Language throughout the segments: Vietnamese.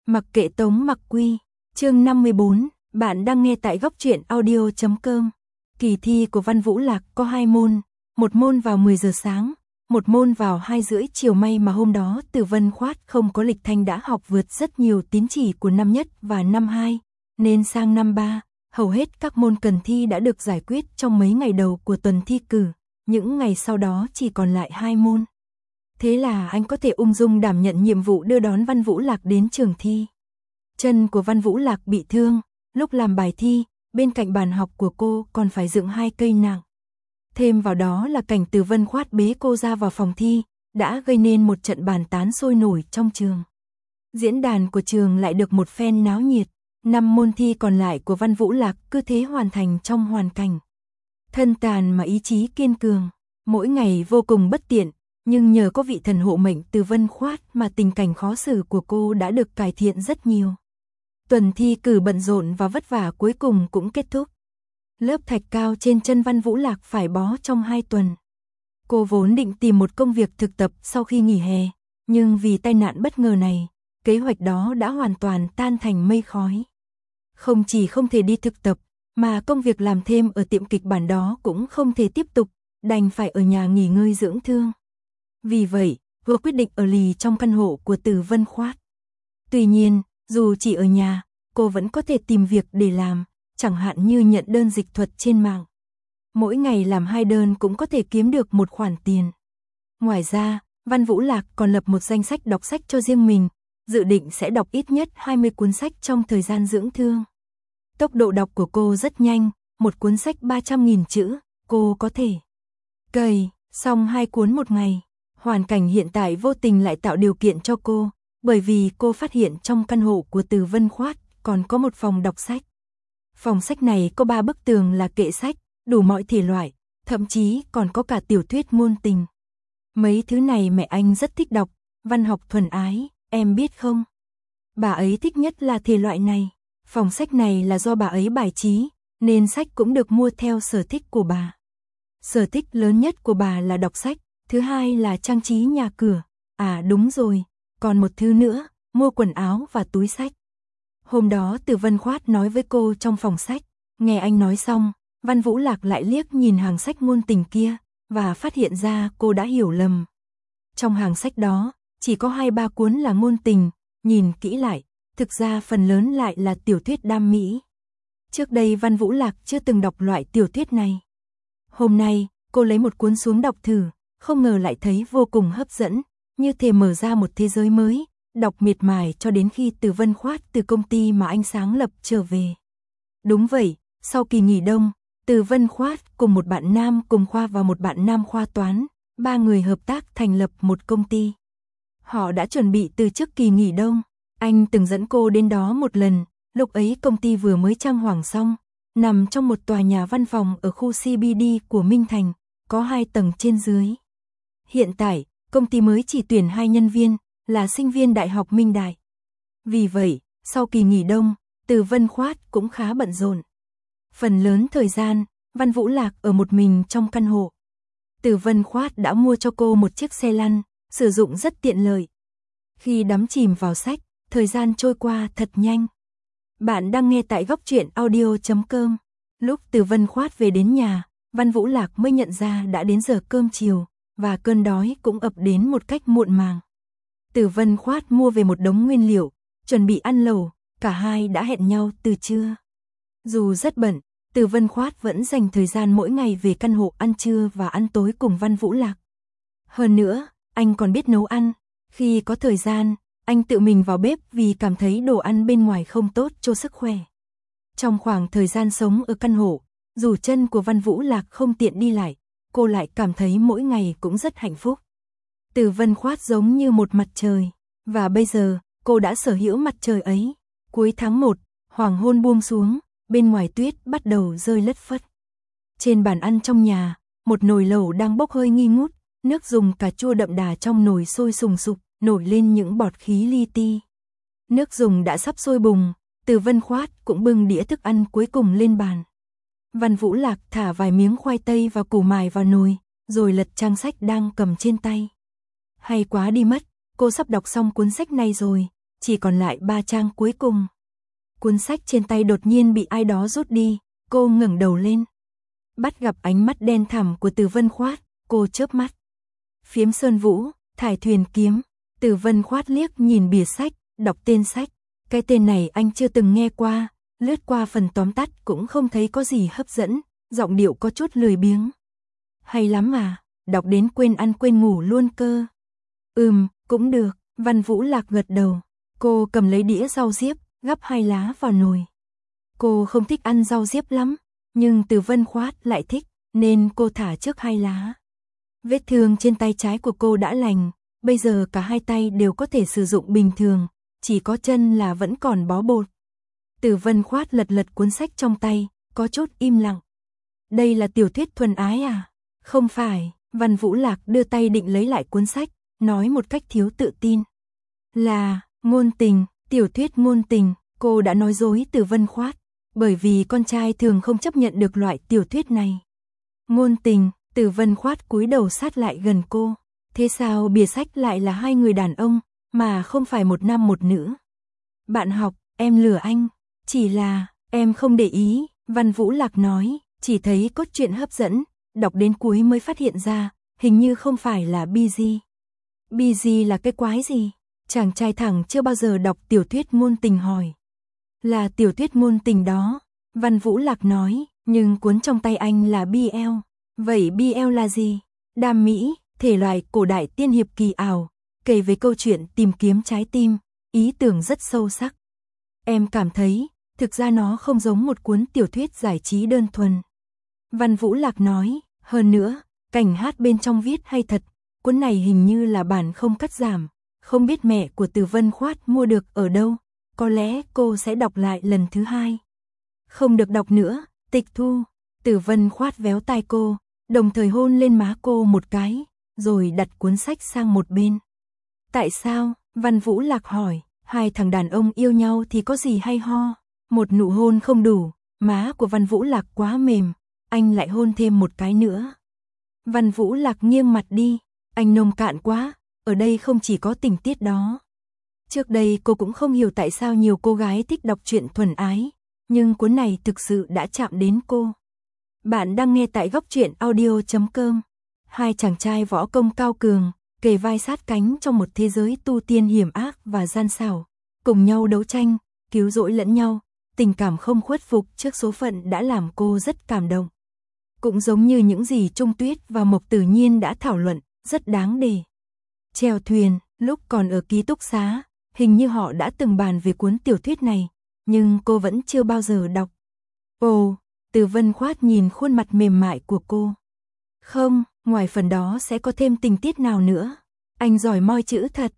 Mặc kệ Tống Mặc Quy, chương 54, bạn đang nghe tại góc truyện audio.com. Kỳ thi của Văn Vũ Lạc có 2 môn, một môn vào 10 giờ sáng, một môn vào 2 rưỡi chiều. May mà hôm đó Từ Vân Khoát không có lịch thanh đã học vượt rất nhiều tín chỉ của năm nhất và năm 2, nên sang năm 3, hầu hết các môn cần thi đã được giải quyết trong mấy ngày đầu của tuần thi cử, những ngày sau đó chỉ còn lại 2 môn. Thế là anh có thể ung dung đảm nhận nhiệm vụ đưa đón Văn Vũ Lạc đến trường thi. Chân của Văn Vũ Lạc bị thương, lúc làm bài thi, bên cạnh bàn học của cô còn phải dựng 2 cây nặng. Thêm vào đó là cảnh Từ Vân Khoát bế cô ra vào phòng thi, đã gây nên một trận bàn tán sôi nổi trong trường. Diễn đàn của trường lại được một phen náo nhiệt, 5 môn thi còn lại của Văn Vũ Lạc cứ thế hoàn thành trong hoàn cảnh thân tàn mà ý chí kiên cường. Mỗi ngày vô cùng bất tiện, nhưng nhờ có vị thần hộ mệnh Từ Vân Khoát mà tình cảnh khó xử của cô đã được cải thiện rất nhiều. Tuần thi cử bận rộn và vất vả cuối cùng cũng kết thúc. Lớp thạch cao trên chân Văn Vũ Lạc phải bó trong 2 tuần. Cô vốn định tìm một công việc thực tập sau khi nghỉ hè, nhưng vì tai nạn bất ngờ này, kế hoạch đó đã hoàn toàn tan thành mây khói. Không chỉ không thể đi thực tập, mà công việc làm thêm ở tiệm kịch bản đó cũng không thể tiếp tục, đành phải ở nhà nghỉ ngơi dưỡng thương. Vì vậy, cô quyết định ở lì trong căn hộ của Từ Vân Khoát. Tuy nhiên, dù chỉ ở nhà, cô vẫn có thể tìm việc để làm, chẳng hạn như nhận đơn dịch thuật trên mạng. Mỗi ngày làm 2 đơn cũng có thể kiếm được một khoản tiền. Ngoài ra, Văn Vũ Lạc còn lập một danh sách đọc sách cho riêng mình, dự định sẽ đọc ít nhất 20 cuốn sách trong thời gian dưỡng thương. Tốc độ đọc của cô rất nhanh, một cuốn sách 300.000 chữ, cô có thể cày xong 2 cuốn một ngày. Hoàn cảnh hiện tại vô tình lại tạo điều kiện cho cô, bởi vì cô phát hiện trong căn hộ của Từ Vân Khoát còn có một phòng đọc sách. Phòng sách này có 3 bức tường là kệ sách, đủ mọi thể loại, thậm chí còn có cả tiểu thuyết ngôn tình. Mấy thứ này mẹ anh rất thích đọc, văn học thuần ái, em biết không? Bà ấy thích nhất là thể loại này. Phòng sách này là do bà ấy bài trí, nên sách cũng được mua theo sở thích của bà. Sở thích lớn nhất của bà là đọc sách, thứ hai là trang trí nhà cửa. À đúng rồi, còn một thứ nữa, mua quần áo và túi sách. Hôm đó Từ Vân Khoát nói với cô trong phòng sách, nghe anh nói xong, Văn Vũ Lạc lại liếc nhìn hàng sách ngôn tình kia, và phát hiện ra cô đã hiểu lầm. Trong hàng sách đó, chỉ có 2-3 cuốn là ngôn tình, nhìn kỹ lại, thực ra phần lớn lại là tiểu thuyết đam mỹ. Trước đây Văn Vũ Lạc chưa từng đọc loại tiểu thuyết này. Hôm nay, cô lấy một cuốn xuống đọc thử, không ngờ lại thấy vô cùng hấp dẫn, như thể mở ra một thế giới mới, đọc miệt mài cho đến khi Từ Vân Khoát từ công ty mà anh sáng lập trở về. Đúng vậy, sau kỳ nghỉ đông, Từ Vân Khoát cùng một bạn nam cùng khoa và một bạn nam khoa toán, 3 người hợp tác thành lập một công ty. Họ đã chuẩn bị từ trước kỳ nghỉ đông, anh từng dẫn cô đến đó một lần, lúc ấy công ty vừa mới trang hoàng xong, nằm trong một tòa nhà văn phòng ở khu CBD của Minh Thành, có 2 tầng trên dưới. Hiện tại, công ty mới chỉ tuyển 2 nhân viên, là sinh viên Đại học Minh Đại. Vì vậy, sau kỳ nghỉ đông, Từ Vân Khoát cũng khá bận rộn. Phần lớn thời gian, Văn Vũ Lạc ở một mình trong căn hộ. Từ Vân Khoát đã mua cho cô một chiếc xe lăn, sử dụng rất tiện lợi. Khi đắm chìm vào sách, thời gian trôi qua thật nhanh. Bạn đang nghe tại góc truyện audio.com. Lúc Từ Vân Khoát về đến nhà, Văn Vũ Lạc mới nhận ra đã đến giờ cơm chiều, và cơn đói cũng ập đến một cách muộn màng. Từ Vân Khoát mua về một đống nguyên liệu, chuẩn bị ăn lẩu, cả hai đã hẹn nhau từ trưa. Dù rất bận, Từ Vân Khoát vẫn dành thời gian mỗi ngày về căn hộ ăn trưa và ăn tối cùng Văn Vũ Lạc. Hơn nữa, anh còn biết nấu ăn. Khi có thời gian, anh tự mình vào bếp vì cảm thấy đồ ăn bên ngoài không tốt cho sức khỏe. Trong khoảng thời gian sống ở căn hộ, dù chân của Văn Vũ Lạc không tiện đi lại, cô lại cảm thấy mỗi ngày cũng rất hạnh phúc. Từ Vân Khoát giống như một mặt trời, và bây giờ, cô đã sở hữu mặt trời ấy. Cuối tháng 1, hoàng hôn buông xuống, bên ngoài tuyết bắt đầu rơi lất phất. Trên bàn ăn trong nhà, một nồi lẩu đang bốc hơi nghi ngút, nước dùng cà chua đậm đà trong nồi sôi sùng sục, nổi lên những bọt khí li ti. Nước dùng đã sắp sôi bùng, Từ Vân Khoát cũng bưng đĩa thức ăn cuối cùng lên bàn. Văn Vũ Lạc thả vài miếng khoai tây và củ mài vào nồi, rồi lật trang sách đang cầm trên tay. Hay quá đi mất, cô sắp đọc xong cuốn sách này rồi, chỉ còn lại 3 trang cuối cùng. Cuốn sách trên tay đột nhiên bị ai đó rút đi, cô ngẩng đầu lên. Bắt gặp ánh mắt đen thẳm của Từ Vân Khoát, cô chớp mắt. Phiếm Sơn Vũ, Thải Thuyền Kiếm. Từ Vân Khoát liếc nhìn bìa sách, đọc tên sách. Cái tên này anh chưa từng nghe qua, lướt qua phần tóm tắt cũng không thấy có gì hấp dẫn, giọng điệu có chút lười biếng. Hay lắm à, đọc đến quên ăn quên ngủ luôn cơ. Cũng được, Văn Vũ Lạc gật đầu. Cô cầm lấy đĩa rau diếp, gắp 2 lá vào nồi. Cô không thích ăn rau diếp lắm, nhưng Từ Vân Khoát lại thích, nên cô thả trước 2 lá. Vết thương trên tay trái của cô đã lành, bây giờ cả 2 tay đều có thể sử dụng bình thường, chỉ có chân là vẫn còn bó bột. Từ Vân Khoát lật lật cuốn sách trong tay, có chút im lặng. Đây là tiểu thuyết thuần ái à? Không phải, Văn Vũ Lạc đưa tay định lấy lại cuốn sách, nói một cách thiếu tự tin. Là, ngôn tình, tiểu thuyết ngôn tình, cô đã nói dối Từ Vân Khoát, bởi vì con trai thường không chấp nhận được loại tiểu thuyết này. Ngôn tình, Từ Vân Khoát cúi đầu sát lại gần cô. Thế sao bìa sách lại là 2 người đàn ông, mà không phải một nam một nữ? Bạn học, em lừa anh, chỉ là, em không để ý, Văn Vũ Lạc nói, chỉ thấy cốt truyện hấp dẫn, đọc đến cuối mới phát hiện ra, hình như không phải là BG. BG là cái quái gì? Chàng trai thẳng chưa bao giờ đọc tiểu thuyết ngôn tình hỏi. Là tiểu thuyết ngôn tình đó, Văn Vũ Lạc nói, nhưng cuốn trong tay anh là BL. Vậy BL là gì? Đam mỹ, thể loại cổ đại tiên hiệp kỳ ảo, kể về câu chuyện tìm kiếm trái tim, ý tưởng rất sâu sắc. Em cảm thấy, thực ra nó không giống một cuốn tiểu thuyết giải trí đơn thuần. Văn Vũ Lạc nói, hơn nữa, cảnh hát bên trong viết hay thật, cuốn này hình như là bản không cắt giảm, không biết mẹ của Từ Vân Khoát mua được ở đâu, có lẽ cô sẽ đọc lại lần thứ 2. Không được đọc nữa, tịch thu. Từ Vân Khoát véo tai cô, đồng thời hôn lên má cô một cái, rồi đặt cuốn sách sang một bên. Tại sao? Văn Vũ Lạc hỏi, 2 thằng đàn ông yêu nhau thì có gì hay ho? Một nụ hôn không đủ, má của Văn Vũ Lạc quá mềm, anh lại hôn thêm một cái nữa. Văn Vũ Lạc nghiêng mặt đi, anh nông cạn quá, ở đây không chỉ có tình tiết đó. Trước đây cô cũng không hiểu tại sao nhiều cô gái thích đọc truyện thuần ái, nhưng cuốn này thực sự đã chạm đến cô. Bạn đang nghe tại góc truyện audio.com. 2 chàng trai võ công cao cường, kề vai sát cánh trong một thế giới tu tiên hiểm ác và gian xảo, cùng nhau đấu tranh, cứu rỗi lẫn nhau, tình cảm không khuất phục trước số phận đã làm cô rất cảm động. Cũng giống như những gì Trung Tuyết và Mộc Tử Nhiên đã thảo luận, rất đáng để. Chèo thuyền, lúc còn ở ký túc xá, hình như họ đã từng bàn về cuốn tiểu thuyết này, nhưng cô vẫn chưa bao giờ đọc. Ồ, Từ Vân Khoát nhìn khuôn mặt mềm mại của cô. Không, ngoài phần đó sẽ có thêm tình tiết nào nữa? Anh giỏi moi chữ thật.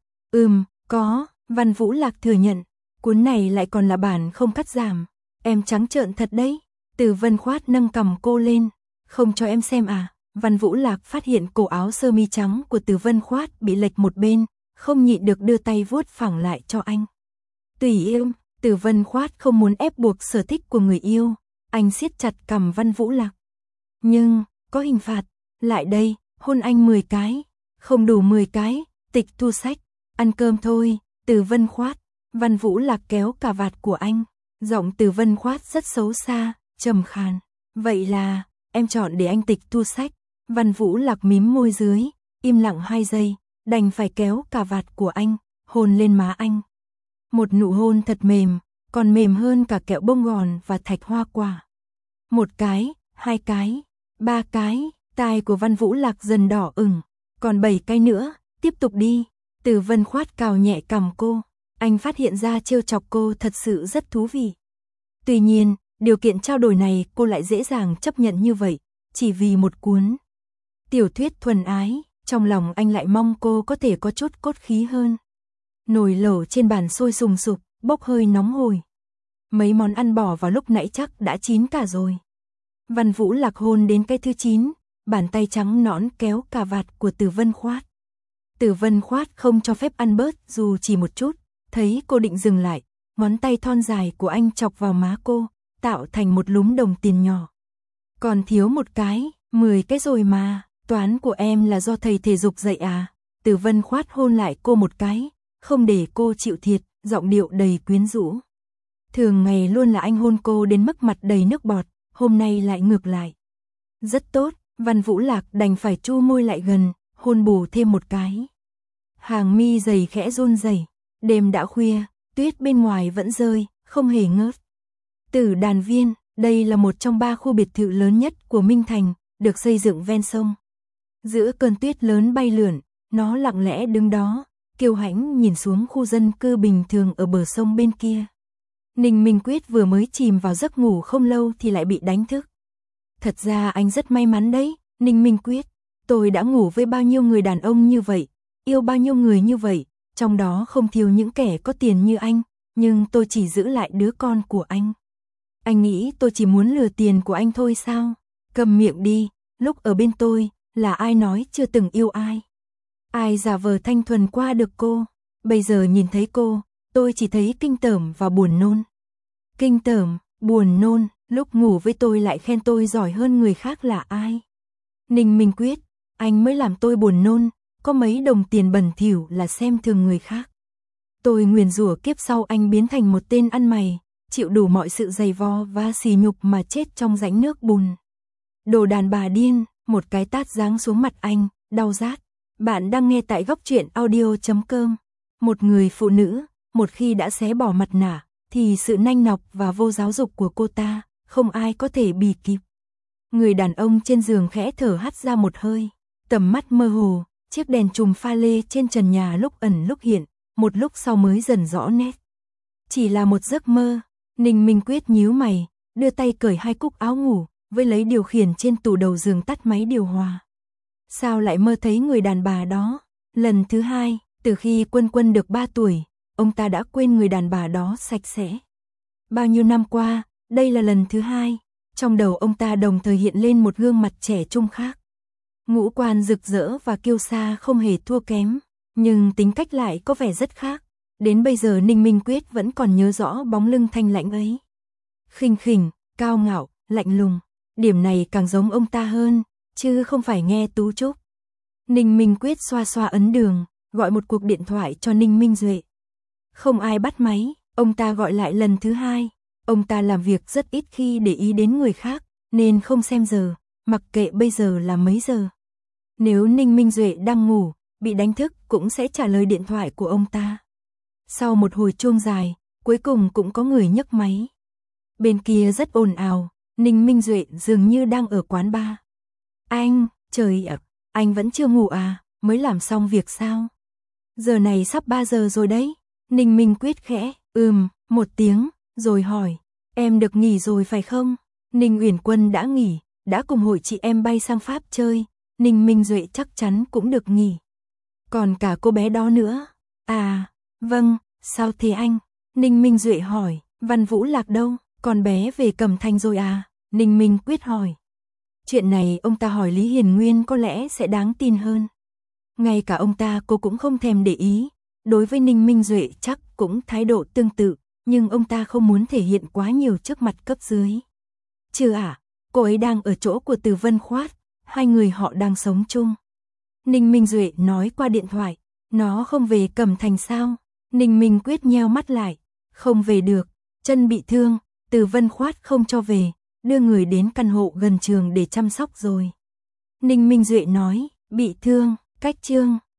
Có, Văn Vũ Lạc thừa nhận. Cuốn này lại còn là bản không cắt giảm. Em trắng trợn thật đấy. Từ Vân Khoát nâng cằm cô lên. Không cho em xem à? Văn Vũ Lạc phát hiện cổ áo sơ mi trắng của Từ Vân Khoát bị lệch một bên, không nhịn được đưa tay vuốt phẳng lại cho anh. Tùy yêu, Từ Vân Khoát không muốn ép buộc sở thích của người yêu. Anh siết chặt cằm Văn Vũ Lạc. Nhưng, có hình phạt. Lại đây, hôn anh 10 cái. Không đủ 10 cái, tịch thu sách. Ăn cơm thôi, Từ Vân Khoát. Văn Vũ Lạc kéo cà vạt của anh. Giọng Từ Vân Khoát rất xấu xa, trầm khàn. Vậy là, em chọn để anh tịch thu sách. Văn Vũ Lạc mím môi dưới, im lặng 2 giây, đành phải kéo cà vạt của anh, hôn lên má anh. Một nụ hôn thật mềm, còn mềm hơn cả kẹo bông gòn và thạch hoa quả. 1 cái, 2 cái, 3 cái, tai của Văn Vũ Lạc dần đỏ ửng, còn 7 cái nữa, tiếp tục đi. Từ Vân Khoát cào nhẹ cằm cô, anh phát hiện ra trêu chọc cô thật sự rất thú vị. Tuy nhiên, điều kiện trao đổi này cô lại dễ dàng chấp nhận như vậy, chỉ vì một cuốn tiểu thuyết thuần ái, trong lòng anh lại mong cô có thể có chút cốt khí hơn. Nồi lẩu trên bàn sôi sùng sục, bốc hơi nóng hổi. Mấy món ăn bỏ vào lúc nãy chắc đã chín cả rồi. Văn Vũ Lạc hôn đến cái thứ 9, bàn tay trắng nõn kéo cà vạt của Từ Vân Khoát. Từ Vân Khoát không cho phép ăn bớt dù chỉ một chút, thấy cô định dừng lại, ngón tay thon dài của anh chọc vào má cô, tạo thành một lúm đồng tiền nhỏ. Còn thiếu 1 cái, 10 cái rồi mà, toán của em là do thầy thể dục dạy à? Từ Vân Khoát hôn lại cô 1 cái, không để cô chịu thiệt, giọng điệu đầy quyến rũ. Thường ngày luôn là anh hôn cô đến mức mặt đầy nước bọt, hôm nay lại ngược lại. Rất tốt, Văn Vũ Lạc đành phải chu môi lại gần, hôn bù thêm một cái. Hàng mi dày khẽ run rẩy. Đêm đã khuya, tuyết bên ngoài vẫn rơi, không hề ngớt. Tử Đàn Viên, đây là một trong 3 khu biệt thự lớn nhất của Minh Thành, được xây dựng ven sông. Giữa cơn tuyết lớn bay lượn, nó lặng lẽ đứng đó, kiêu hãnh nhìn xuống khu dân cư bình thường ở bờ sông bên kia. Ninh Minh Quyết vừa mới chìm vào giấc ngủ không lâu thì lại bị đánh thức. Thật ra anh rất may mắn đấy, Ninh Minh Quyết. Tôi đã ngủ với bao nhiêu người đàn ông như vậy, yêu bao nhiêu người như vậy, trong đó không thiếu những kẻ có tiền như anh, nhưng tôi chỉ giữ lại đứa con của anh. Anh nghĩ tôi chỉ muốn lừa tiền của anh thôi sao? Cầm miệng đi, lúc ở bên tôi, là ai nói chưa từng yêu ai? Ai giả vờ thanh thuần qua được cô? Bây giờ nhìn thấy cô, tôi chỉ thấy kinh tởm và buồn nôn. Kinh tởm, buồn nôn, lúc ngủ với tôi lại khen tôi giỏi hơn người khác là ai? Ninh Minh Quyết, anh mới làm tôi buồn nôn, có mấy đồng tiền bẩn thỉu là xem thường người khác. Tôi nguyền rủa kiếp sau anh biến thành một tên ăn mày, chịu đủ mọi sự dày vò và sỉ nhục mà chết trong rãnh nước bùn. Đồ đàn bà điên, một cái tát giáng xuống mặt anh, đau rát. Bạn đang nghe tại Góc Truyện Audio.com. Một người phụ nữ, một khi đã xé bỏ mặt nạ, thì sự nanh nọc và vô giáo dục của cô ta, không ai có thể bì kịp. Người đàn ông trên giường khẽ thở hắt ra một hơi, tầm mắt mơ hồ, chiếc đèn chùm pha lê trên trần nhà lúc ẩn lúc hiện, một lúc sau mới dần rõ nét. Chỉ là một giấc mơ. Ninh Minh Quyết nhíu mày, đưa tay cởi 2 cúc áo ngủ, với lấy điều khiển trên tủ đầu giường tắt máy điều hòa. Sao lại mơ thấy người đàn bà đó? Lần thứ 2, từ khi Quân Quân được 3 tuổi, ông ta đã quên người đàn bà đó sạch sẽ. Bao nhiêu năm qua, đây là lần thứ 2, trong đầu ông ta đồng thời hiện lên một gương mặt trẻ trung khác. Ngũ quan rực rỡ và kiêu sa không hề thua kém, nhưng tính cách lại có vẻ rất khác. Đến bây giờ Ninh Minh Quyết vẫn còn nhớ rõ bóng lưng thanh lãnh ấy. Khinh khỉnh, cao ngạo, lạnh lùng, điểm này càng giống ông ta hơn, chứ không phải nghe Tú Trúc. Ninh Minh Quyết xoa xoa ấn đường, gọi một cuộc điện thoại cho Ninh Minh Duệ. Không ai bắt máy, ông ta gọi lại lần thứ 2. Ông ta làm việc rất ít khi để ý đến người khác, nên không xem giờ, mặc kệ bây giờ là mấy giờ. Nếu Ninh Minh Duệ đang ngủ, bị đánh thức cũng sẽ trả lời điện thoại của ông ta. Sau một hồi chuông dài, cuối cùng cũng có người nhấc máy. Bên kia rất ồn ào, Ninh Minh Duệ dường như đang ở quán bar. Anh, trời ạ, anh vẫn chưa ngủ à, mới làm xong việc sao? Giờ này sắp 3 giờ rồi đấy. Ninh Minh Quyết khẽ, một tiếng, rồi hỏi, em được nghỉ rồi phải không? Ninh Uyển Quân đã nghỉ, đã cùng hội chị em bay sang Pháp chơi, Ninh Minh Duệ chắc chắn cũng được nghỉ. Còn cả cô bé đó nữa. À, vâng, sao thế anh? Ninh Minh Duệ hỏi, Văn Vũ Lạc đâu? Con bé về Cẩm Thành rồi à? Ninh Minh Quyết hỏi. Chuyện này ông ta hỏi Lý Hiền Nguyên có lẽ sẽ đáng tin hơn. Ngay cả ông ta cô cũng không thèm để ý. Đối với Ninh Minh Duệ chắc cũng thái độ tương tự, nhưng ông ta không muốn thể hiện quá nhiều trước mặt cấp dưới. Chứ cô ấy đang ở chỗ của Từ Vân Khoát, 2 người họ đang sống chung. Ninh Minh Duệ nói qua điện thoại, nó không về Cẩm Thành sao? Ninh Minh Quyết nheo mắt lại, không về được, chân bị thương, Từ Vân Khoát không cho về, đưa người đến căn hộ gần trường để chăm sóc rồi. Ninh Minh Duệ nói, bị thương, cách Trương,